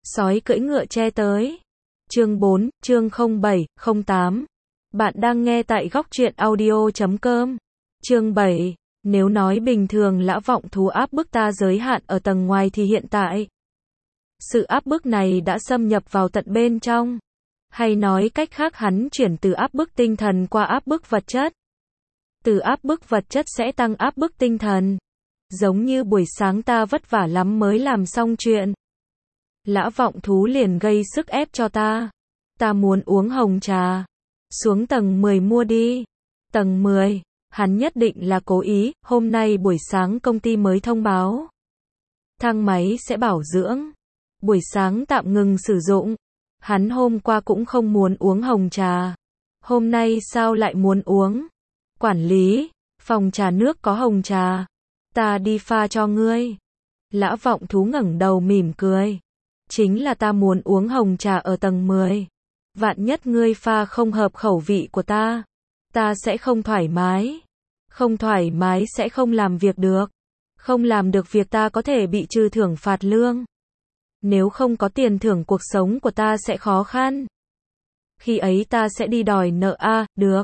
Sói cưỡi ngựa tre tới. Chương 4, chương 0708. Bạn đang nghe tại góc truyện audio.com. Chương 7. Nếu nói bình thường Lã Vọng Thú áp bức ta giới hạn ở tầng ngoài thì hiện tại, sự áp bức này đã xâm nhập vào tận bên trong. Hay nói cách khác, hắn chuyển từ áp bức tinh thần qua áp bức vật chất. Từ áp bức vật chất sẽ tăng áp bức tinh thần. Giống như buổi sáng ta vất vả lắm mới làm xong chuyện. Lã Vọng Thú liền gây sức ép cho ta. Ta muốn uống hồng trà. Xuống tầng 10 mua đi. Tầng 10, hắn nhất định là cố ý, hôm nay buổi sáng công ty mới thông báo. Thang máy sẽ bảo dưỡng. Buổi sáng tạm ngừng sử dụng. Hắn hôm qua cũng không muốn uống hồng trà. Hôm nay sao lại muốn uống? Quản lý, phòng trà nước có hồng trà. Ta đi pha cho ngươi. Lã Vọng Thú ngẩng đầu mỉm cười. Chính là ta muốn uống hồng trà ở tầng 10. Vạn nhất ngươi pha không hợp khẩu vị của ta sẽ không thoải mái. Không thoải mái sẽ không làm việc được. Không làm được việc ta có thể bị trừ thưởng phạt lương. Nếu không có tiền thưởng, cuộc sống của ta sẽ khó khăn. Khi ấy ta sẽ đi đòi nợ a.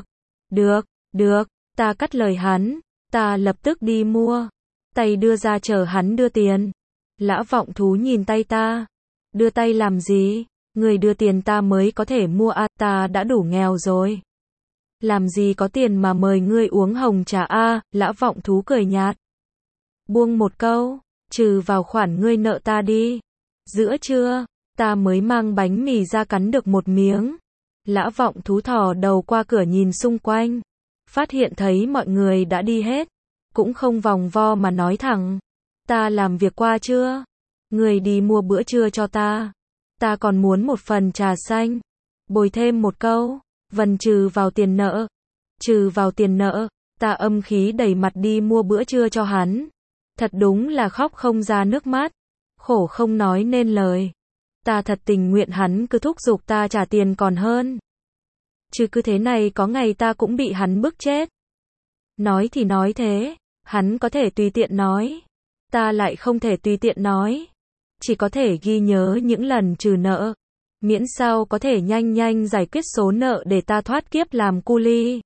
Được, ta cắt lời hắn. Ta lập tức đi mua. Tay đưa ra chờ hắn đưa tiền. Lã Vọng Thú nhìn tay ta. Đưa tay làm gì? Người đưa tiền ta mới có thể mua a, ta đã đủ nghèo rồi. Làm gì có tiền mà mời ngươi uống hồng trà a. Lã Vọng Thú cười nhạt. Buông một câu, trừ vào khoản ngươi nợ ta đi. Giữa trưa, ta mới mang bánh mì ra cắn được một miếng. Lã Vọng Thú thò đầu qua cửa nhìn xung quanh. Phát hiện thấy mọi người đã đi hết. Cũng không vòng vo mà nói thẳng. Ta làm việc qua chưa? Người đi mua bữa trưa cho ta. Ta còn muốn một phần trà xanh. Bồi thêm một câu. Vần trừ vào tiền nợ. Trừ vào tiền nợ. Ta âm khí đầy mặt đi mua bữa trưa cho hắn. Thật đúng là khóc không ra nước mắt. Khổ không nói nên lời. Ta thật tình nguyện hắn cứ thúc giục ta trả tiền còn hơn. Chứ cứ thế này có ngày ta cũng bị hắn bức chết. Nói thì nói thế. Hắn có thể tùy tiện nói. Ta lại không thể tùy tiện nói. Chỉ có thể ghi nhớ những lần trừ nợ. Miễn sao có thể nhanh nhanh giải quyết số nợ để ta thoát kiếp làm cu li.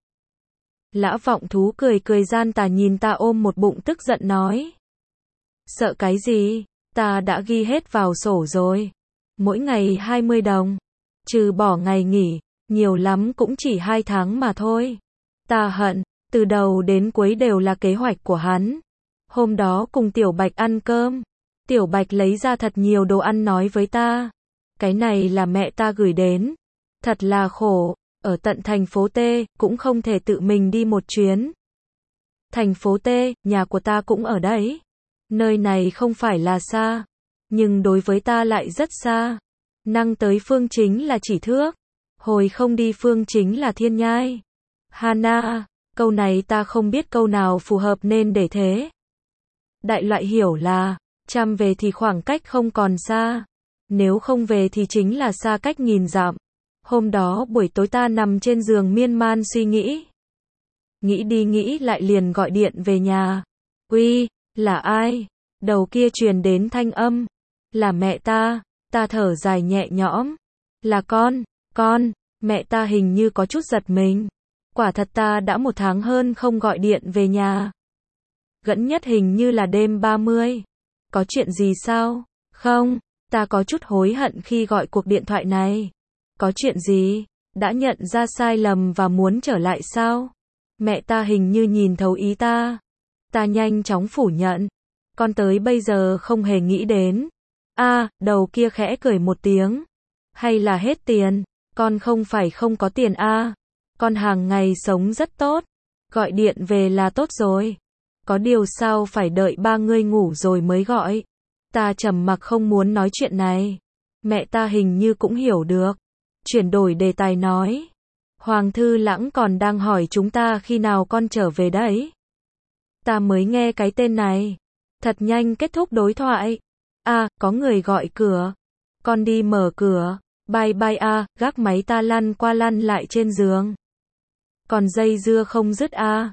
Lã Vọng Thú cười cười gian tà nhìn ta ôm một bụng tức giận nói. Sợ cái gì? Ta đã ghi hết vào sổ rồi. Mỗi ngày 20 đồng. Trừ bỏ ngày nghỉ. Nhiều lắm cũng chỉ 2 tháng mà thôi. Ta hận. Từ đầu đến cuối đều là kế hoạch của hắn. Hôm đó cùng Tiểu Bạch ăn cơm. Tiểu Bạch lấy ra thật nhiều đồ ăn nói với ta. Cái này là mẹ ta gửi đến. Thật là khổ. Ở tận thành phố T, cũng không thể tự mình đi một chuyến. Thành phố T, nhà của ta cũng ở đấy. Nơi này không phải là xa. Nhưng đối với ta lại rất xa. Năng tới Phương Chính là chỉ thước. Hồi không đi Phương Chính là thiên nhai. Hana, câu này ta không biết câu nào phù hợp nên để thế. Đại loại hiểu là, chăm về thì khoảng cách không còn xa. Nếu không về thì chính là xa cách nghìn dặm. Hôm đó buổi tối ta nằm trên giường miên man suy nghĩ. Nghĩ đi nghĩ lại liền gọi điện về nhà. Uy, là ai? Đầu kia truyền đến thanh âm. Là mẹ ta. Ta thở dài nhẹ nhõm. Là con. Mẹ ta hình như có chút giật mình. Quả thật ta đã 1 tháng hơn không gọi điện về nhà. Gần nhất hình như là đêm 30. Có chuyện gì sao? Không, ta có chút hối hận khi gọi cuộc điện thoại này. Có chuyện gì? Đã nhận ra sai lầm và muốn trở lại sao? Mẹ ta hình như nhìn thấu ý ta. Ta nhanh chóng phủ nhận. Con tới bây giờ không hề nghĩ đến. Đầu kia khẽ cười một tiếng. Hay là hết tiền? Con không phải không có tiền con hàng ngày sống rất tốt. Gọi điện về là tốt rồi. Có điều sao phải đợi ba ngươi ngủ rồi mới gọi. Ta trầm mặc không muốn nói chuyện này. Mẹ ta hình như cũng hiểu được. Chuyển đổi đề tài nói. Hoàng Thư Lãng còn đang hỏi chúng ta khi nào con trở về đấy. Ta mới nghe cái tên này. Thật nhanh kết thúc đối thoại. Có người gọi cửa. Con đi mở cửa. Bye bye gác máy ta lăn qua lăn lại trên giường. Còn dây dưa không dứt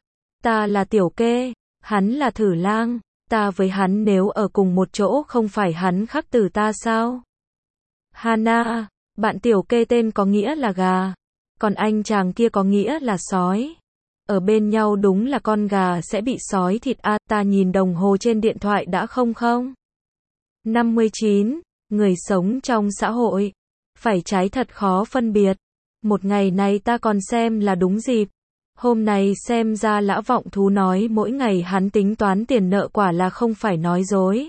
Ta là Tiểu Kê. Hắn là Thử Lang. Ta với hắn nếu ở cùng một chỗ không phải hắn khắc tử ta sao? Hana, bạn tiểu kê tên có nghĩa là gà, còn anh chàng kia có nghĩa là sói. Ở bên nhau đúng là con gà sẽ bị sói thịt a. Ta nhìn đồng hồ trên điện thoại đã 00:59, người sống trong xã hội, phải trái thật khó phân biệt. Một ngày này ta còn xem là đúng dịp. Hôm nay xem ra Lã Vọng Thú nói mỗi ngày hắn tính toán tiền nợ quả là không phải nói dối.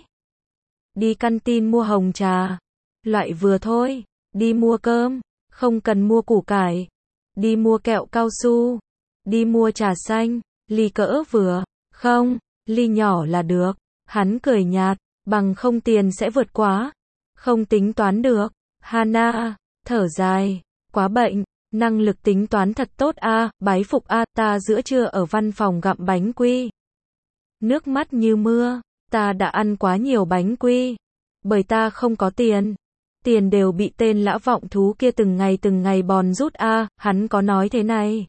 Đi căn tin mua hồng trà, loại vừa thôi. Đi mua cơm, không cần mua củ cải. Đi mua kẹo cao su. Đi mua trà xanh, ly cỡ vừa. Không, ly nhỏ là được. Hắn cười nhạt, bằng không tiền sẽ vượt quá. Không tính toán được. Hana, thở dài, quá bệnh. Năng lực tính toán thật tốt a, bái phục a. Ta giữa trưa ở văn phòng gặm bánh quy. Nước mắt như mưa, ta đã ăn quá nhiều bánh quy. Bởi ta không có tiền. Tiền đều bị tên Lã Vọng Thú kia từng ngày bòn rút a. Hắn có nói thế này.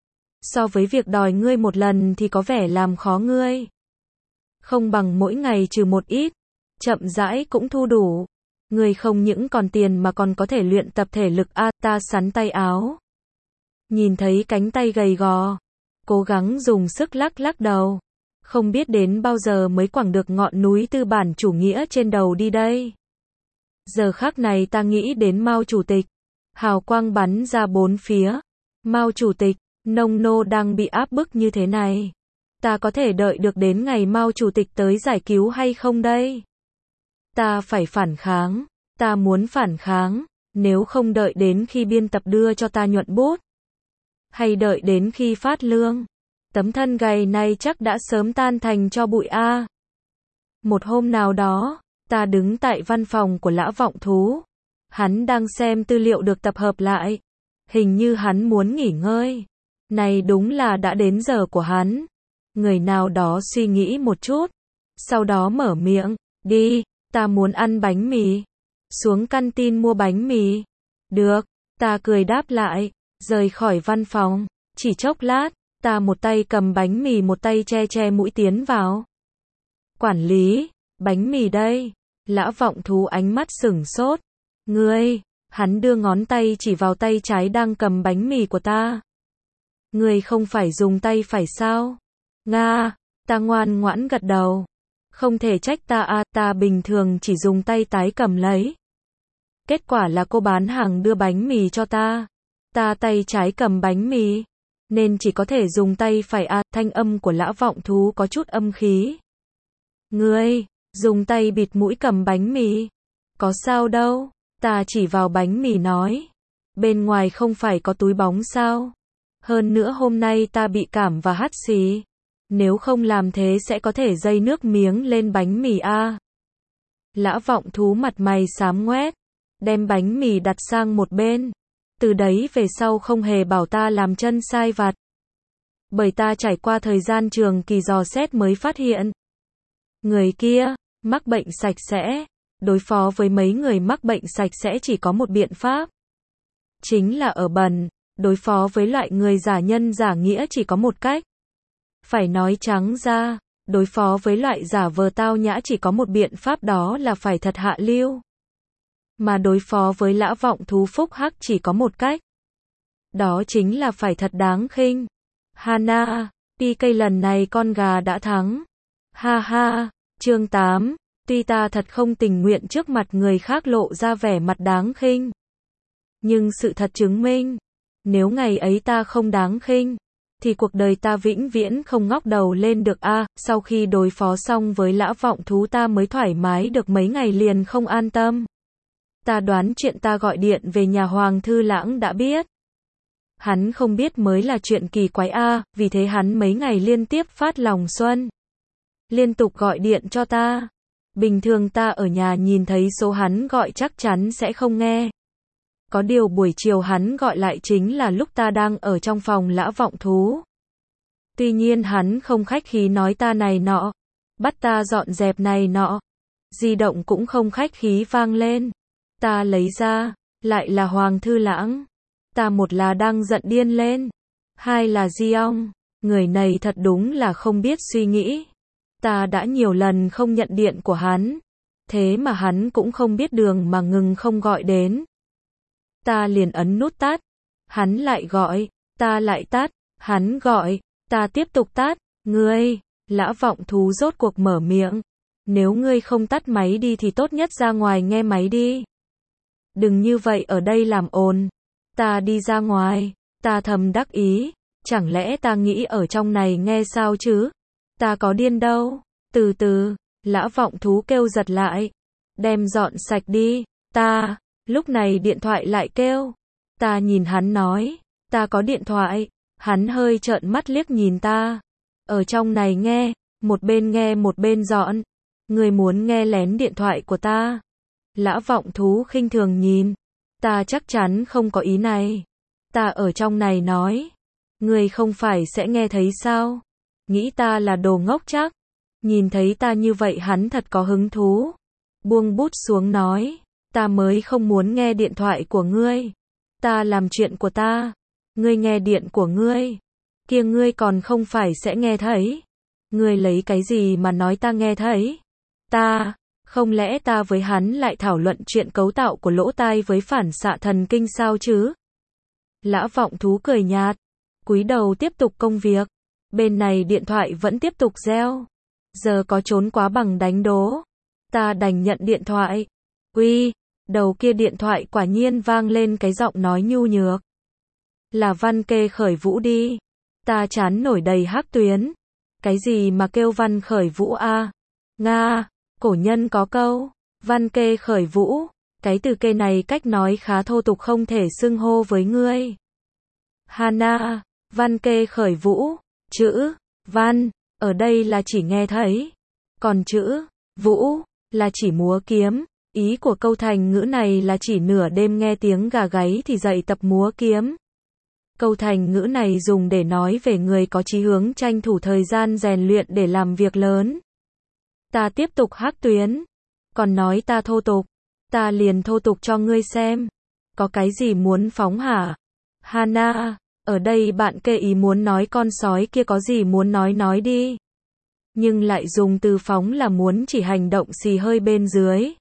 So với việc đòi ngươi một lần thì có vẻ làm khó ngươi. Không bằng mỗi ngày trừ một ít. Chậm rãi cũng thu đủ. Ngươi không những còn tiền mà còn có thể luyện tập thể lực a. Ta sắn tay áo. Nhìn thấy cánh tay gầy gò. Cố gắng dùng sức lắc lắc đầu. Không biết đến bao giờ mới quẳng được ngọn núi tư bản chủ nghĩa trên đầu đi đây. Giờ khắc này ta nghĩ đến Mao Chủ tịch. Hào quang bắn ra bốn phía. Mao Chủ tịch, nông nô đang bị áp bức như thế này. Ta có thể đợi được đến ngày Mao Chủ tịch tới giải cứu hay không đây? Ta phải phản kháng. Ta muốn phản kháng. Nếu không đợi đến khi biên tập đưa cho ta nhuận bút. Hay đợi đến khi phát lương. Tấm thân gầy này chắc đã sớm tan thành tro bụi a. Một hôm nào đó, ta đứng tại văn phòng của Lã Vọng Thú. Hắn đang xem tư liệu được tập hợp lại. Hình như hắn muốn nghỉ ngơi. Này đúng là đã đến giờ của hắn. Người nào đó suy nghĩ một chút. Sau đó mở miệng. Đi, ta muốn ăn bánh mì. Xuống căn tin mua bánh mì. Được, ta cười đáp lại. Rời khỏi văn phòng. Chỉ chốc lát, ta một tay cầm bánh mì một tay che mũi tiến vào. Quản lý, bánh mì đây. Lã Vọng Thú ánh mắt sửng sốt. Ngươi, hắn đưa ngón tay chỉ vào tay trái đang cầm bánh mì của ta. Ngươi không phải dùng tay phải sao? Nga, ta ngoan ngoãn gật đầu. Không thể trách ta a, ta bình thường chỉ dùng tay trái cầm lấy. Kết quả là cô bán hàng đưa bánh mì cho ta. Ta tay trái cầm bánh mì, nên chỉ có thể dùng tay phải a. Thanh âm của Lã Vọng Thú có chút âm khí. Ngươi, dùng tay bịt mũi cầm bánh mì. Có sao đâu, ta chỉ vào bánh mì nói. Bên ngoài không phải có túi bóng sao? Hơn nữa hôm nay ta bị cảm và hắt xì. Nếu không làm thế sẽ có thể dây nước miếng lên bánh mì a. Lã Vọng Thú mặt mày xám ngoét, đem bánh mì đặt sang một bên. Từ đấy về sau không hề bảo ta làm chân sai vặt. Bởi ta trải qua thời gian trường kỳ dò xét mới phát hiện. Người kia, mắc bệnh sạch sẽ. Đối phó với mấy người mắc bệnh sạch sẽ chỉ có một biện pháp. Chính là ở bẩn. Đối phó với loại người giả nhân giả nghĩa chỉ có một cách. Phải nói trắng ra, đối phó với loại giả vờ tao nhã chỉ có một biện pháp, đó là phải thật hạ lưu. Mà đối phó với Lã Vọng Thú phúc hắc chỉ có một cách. Đó chính là phải thật đáng khinh. Hana, PK lần này con gà đã thắng. Ha ha, chương 8, tuy ta thật không tình nguyện trước mặt người khác lộ ra vẻ mặt đáng khinh. Nhưng sự thật chứng minh, nếu ngày ấy ta không đáng khinh, thì cuộc đời ta vĩnh viễn không ngóc đầu lên được a. Sau khi đối phó xong với Lã Vọng Thú ta mới thoải mái được mấy ngày liền không an tâm. Ta đoán chuyện ta gọi điện về nhà Hoàng Thư Lãng đã biết. Hắn không biết mới là chuyện kỳ quái a, vì thế hắn mấy ngày liên tiếp phát lòng xuân. Liên tục gọi điện cho ta. Bình thường ta ở nhà nhìn thấy số hắn gọi chắc chắn sẽ không nghe. Có điều buổi chiều hắn gọi lại chính là lúc ta đang ở trong phòng Lã Vọng Thú. Tuy nhiên hắn không khách khí nói ta này nọ, bắt ta dọn dẹp này nọ. Di động cũng không khách khí vang lên. Ta lấy ra, lại là Hoàng Thư Lãng. Ta một là đang giận điên lên, hai là Di Ong. Người này thật đúng là không biết suy nghĩ. Ta đã nhiều lần không nhận điện của hắn, thế mà hắn cũng không biết đường mà ngừng không gọi đến. ta liền ấn nút tắt. Hắn lại gọi, ta lại tắt. Hắn gọi, ta tiếp tục tắt. Ngươi, Lã Vọng Thú rốt cuộc mở miệng. Nếu ngươi không tắt máy đi thì tốt nhất ra ngoài nghe máy đi. Đừng như vậy ở đây làm ồn. Ta đi ra ngoài, ta thầm đắc ý. Chẳng lẽ ta nghĩ ở trong này nghe sao chứ? Ta có điên đâu. Từ từ, Lã Vọng Thú kêu giật lại. Đem dọn sạch đi, ta. Lúc này điện thoại lại kêu. Ta nhìn hắn nói, ta có điện thoại. Hắn hơi trợn mắt liếc nhìn ta. Ở trong này nghe một bên dọn. Ngươi muốn nghe lén điện thoại của ta. Lã Vọng Thú khinh thường nhìn. Ta chắc chắn không có ý này. Ta ở trong này nói. Ngươi không phải sẽ nghe thấy sao? Nghĩ ta là đồ ngốc chắc. Nhìn thấy ta như vậy hắn thật có hứng thú. Buông bút xuống nói. Ta mới không muốn nghe điện thoại của ngươi. Ta làm chuyện của ta. Ngươi nghe điện của ngươi. Kia ngươi còn không phải sẽ nghe thấy. Ngươi lấy cái gì mà nói ta nghe thấy? Ta, không lẽ ta với hắn lại thảo luận chuyện cấu tạo của lỗ tai với phản xạ thần kinh sao chứ? Lã Vọng Thú cười nhạt, cúi đầu tiếp tục công việc. Bên này điện thoại vẫn tiếp tục reo. Giờ có trốn quá bằng đánh đố. Ta đành nhận điện thoại. Uy, đầu kia điện thoại quả nhiên vang lên cái giọng nói nhu nhược. Là Văn Kê Khởi Vũ đi. Ta chán nổi đầy hắc tuyến. Cái gì mà kêu Văn Khởi Vũ a? Nga, cổ nhân có câu, Văn Kê Khởi Vũ. Cái từ kê này cách nói khá thô tục không thể xưng hô với ngươi. Hana, Văn Kê Khởi Vũ. Chữ Văn ở đây là chỉ nghe thấy. Còn chữ Vũ là chỉ múa kiếm. Ý của câu thành ngữ này là chỉ nửa đêm nghe tiếng gà gáy thì dậy tập múa kiếm. Câu thành ngữ này dùng để nói về người có chí hướng tranh thủ thời gian rèn luyện để làm việc lớn. Ta tiếp tục hắc tuyến. Còn nói ta thô tục. Ta liền thô tục cho ngươi xem. Có cái gì muốn phóng hả? Hana, ở đây bạn kê ý muốn nói con sói kia có gì muốn nói đi. Nhưng lại dùng từ phóng là muốn chỉ hành động xì hơi bên dưới.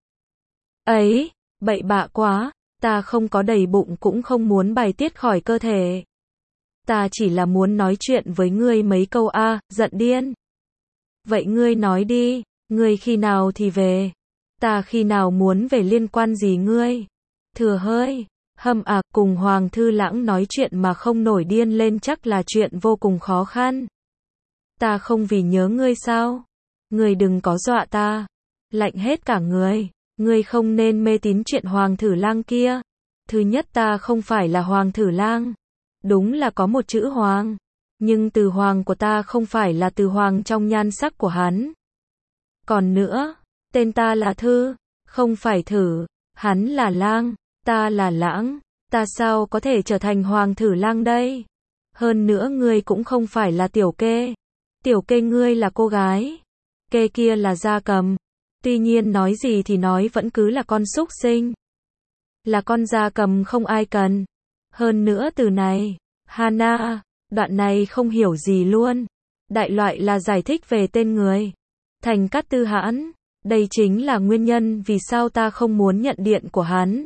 Ấy, bậy bạ quá, ta không có đầy bụng cũng không muốn bài tiết khỏi cơ thể. Ta chỉ là muốn nói chuyện với ngươi mấy câu giận điên. Vậy ngươi nói đi, ngươi khi nào thì về? Ta khi nào muốn về liên quan gì ngươi? Thừa hơi, cùng Hoàng Thư Lãng nói chuyện mà không nổi điên lên chắc là chuyện vô cùng khó khăn. Ta không vì nhớ ngươi sao? Ngươi đừng có dọa ta. Lạnh hết cả người. Ngươi không nên mê tín chuyện Hoàng Thử Lang kia. Thứ nhất ta không phải là Hoàng Thử Lang. Đúng là có một chữ Hoàng. Nhưng từ Hoàng của ta không phải là từ Hoàng trong nhan sắc của hắn. Còn nữa, tên ta là Thư, không phải Thử. Hắn là Lang, ta là Lãng. Ta sao có thể trở thành Hoàng Thử Lang đây? Hơn nữa ngươi cũng không phải là Tiểu Kê. Tiểu Kê ngươi là cô gái. Kê kia là gia cầm. Tuy nhiên nói gì thì nói vẫn cứ là con súc sinh. Là con gia cầm không ai cần. Hơn nữa từ này, Hana, đoạn này không hiểu gì luôn. Đại loại là giải thích về tên người. Thành Cát Tư Hãn, đây chính là nguyên nhân vì sao ta không muốn nhận điện của hắn.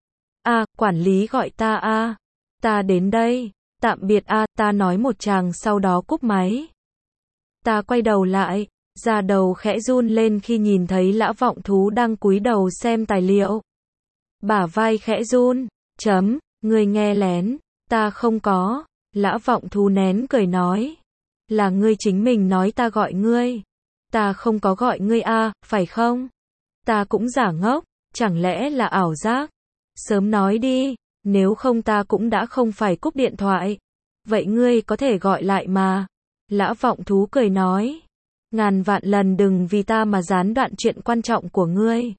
Quản lý gọi ta ta đến đây, tạm biệt ta nói một tràng sau đó cúp máy. Ta quay đầu lại, da đầu khẽ run lên khi nhìn thấy Lã Vọng Thú đang cúi đầu xem tài liệu. Bả vai khẽ run, ngươi nghe lén, ta không có. Lã Vọng Thú nén cười nói, là ngươi chính mình nói ta gọi ngươi. Ta không có gọi ngươi phải không? Ta cũng giả ngốc, chẳng lẽ là ảo giác? Sớm nói đi, nếu không ta cũng đã không phải cúp điện thoại. Vậy ngươi có thể gọi lại mà. Lã Vọng Thú cười nói, ngàn vạn lần đừng vì ta mà gián đoạn chuyện quan trọng của ngươi.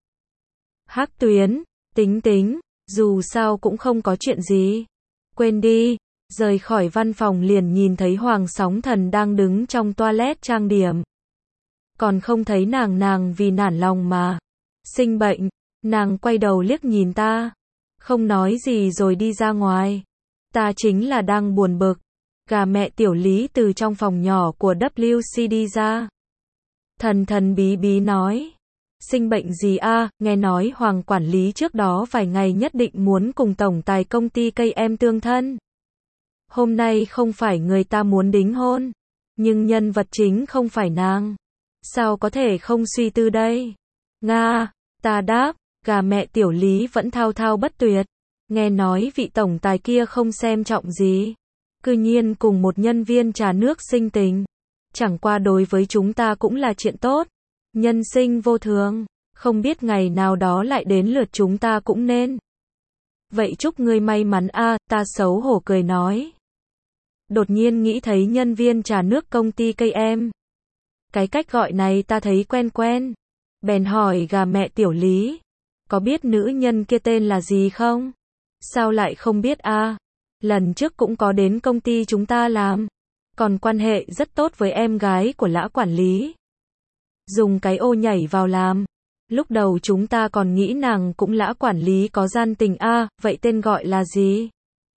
Hắc tuyến, tính, dù sao cũng không có chuyện gì. Quên đi, rời khỏi văn phòng liền nhìn thấy Hoàng Sóng Thần đang đứng trong toilet trang điểm. Còn không thấy nàng vì nản lòng mà sinh bệnh. Nàng quay đầu liếc nhìn ta, không nói gì rồi đi ra ngoài. Ta chính là đang buồn bực. Gà mẹ Tiểu Lý từ trong phòng nhỏ của WC đi ra. Thần bí nói, Sinh bệnh gì a? Nghe nói Hoàng quản lý trước đó vài ngày nhất định muốn cùng tổng tài công ty cây em tương thân. Hôm nay không phải người ta muốn đính hôn, nhưng nhân vật chính không phải nàng. Sao có thể không suy tư đây? Nga, ta đáp, gà mẹ Tiểu Lý vẫn thao thao bất tuyệt. Nghe nói vị tổng tài kia không xem trọng gì. Cư nhiên cùng một nhân viên trà nước sinh tình. Chẳng qua đối với chúng ta cũng là chuyện tốt. Nhân sinh vô thường, không biết ngày nào đó lại đến lượt chúng ta cũng nên. Vậy chúc ngươi may mắn a, ta xấu hổ cười nói. Đột nhiên nghĩ thấy nhân viên trà nước công ty cây em. Cái cách gọi này ta thấy quen quen. Bèn hỏi gà mẹ Tiểu Lý, có biết nữ nhân kia tên là gì không? Sao lại không biết a? Lần trước cũng có đến công ty chúng ta làm, còn quan hệ rất tốt với em gái của Lã quản lý. Dùng cái ô nhảy vào làm. Lúc đầu chúng ta còn nghĩ nàng cũng Lã quản lý có gian tình a, vậy tên gọi là gì?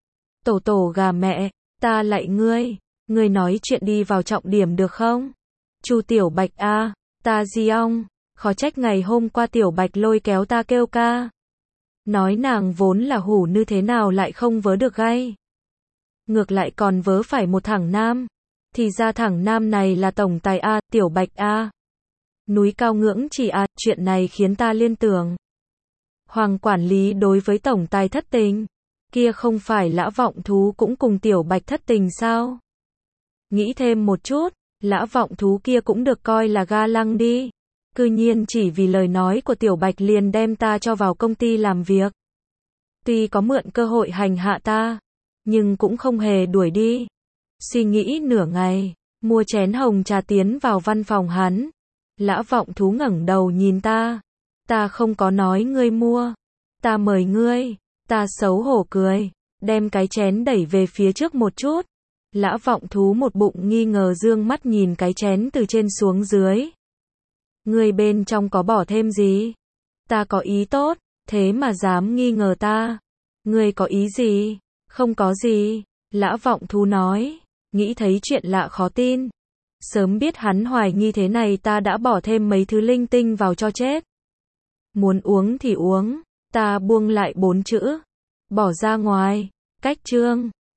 Tổ gà mẹ, ta lại ngươi nói chuyện đi vào trọng điểm được không? Chu Tiểu Bạch a, ta gì ong, khó trách ngày hôm qua Tiểu Bạch lôi kéo ta kêu ca. Nói nàng vốn là hủ như thế nào lại không vớ được gay. Ngược lại còn vớ phải một thằng nam. Thì ra thằng nam này là tổng tài a, Tiểu Bạch a. Núi cao ngưỡng chỉ a, chuyện này khiến ta liên tưởng. Hoàng quản lý đối với tổng tài thất tình. Kia không phải Lã Vọng Thú cũng cùng Tiểu Bạch thất tình sao? Nghĩ thêm một chút, Lã Vọng Thú kia cũng được coi là ga lăng đi. Cư nhiên chỉ vì lời nói của Tiểu Bạch liền đem ta cho vào công ty làm việc. Tuy có mượn cơ hội hành hạ ta, nhưng cũng không hề đuổi đi. Suy nghĩ nửa ngày, mua chén hồng trà tiến vào văn phòng hắn. Lã Vọng Thú ngẩng đầu nhìn ta. Ta không có nói ngươi mua. Ta mời ngươi. Ta xấu hổ cười, đem cái chén đẩy về phía trước một chút. Lã Vọng Thú một bụng nghi ngờ dương mắt nhìn cái chén từ trên xuống dưới. Ngươi bên trong có bỏ thêm gì? Ta có ý tốt, thế mà dám nghi ngờ ta. Ngươi có ý gì? Không có gì. Lã Vọng Thú nói, nghĩ thấy chuyện lạ khó tin. Sớm biết hắn hoài nghi thế này ta đã bỏ thêm mấy thứ linh tinh vào cho chết. Muốn uống thì uống. Ta buông lại 4 chữ. Bỏ ra ngoài. Cách chương.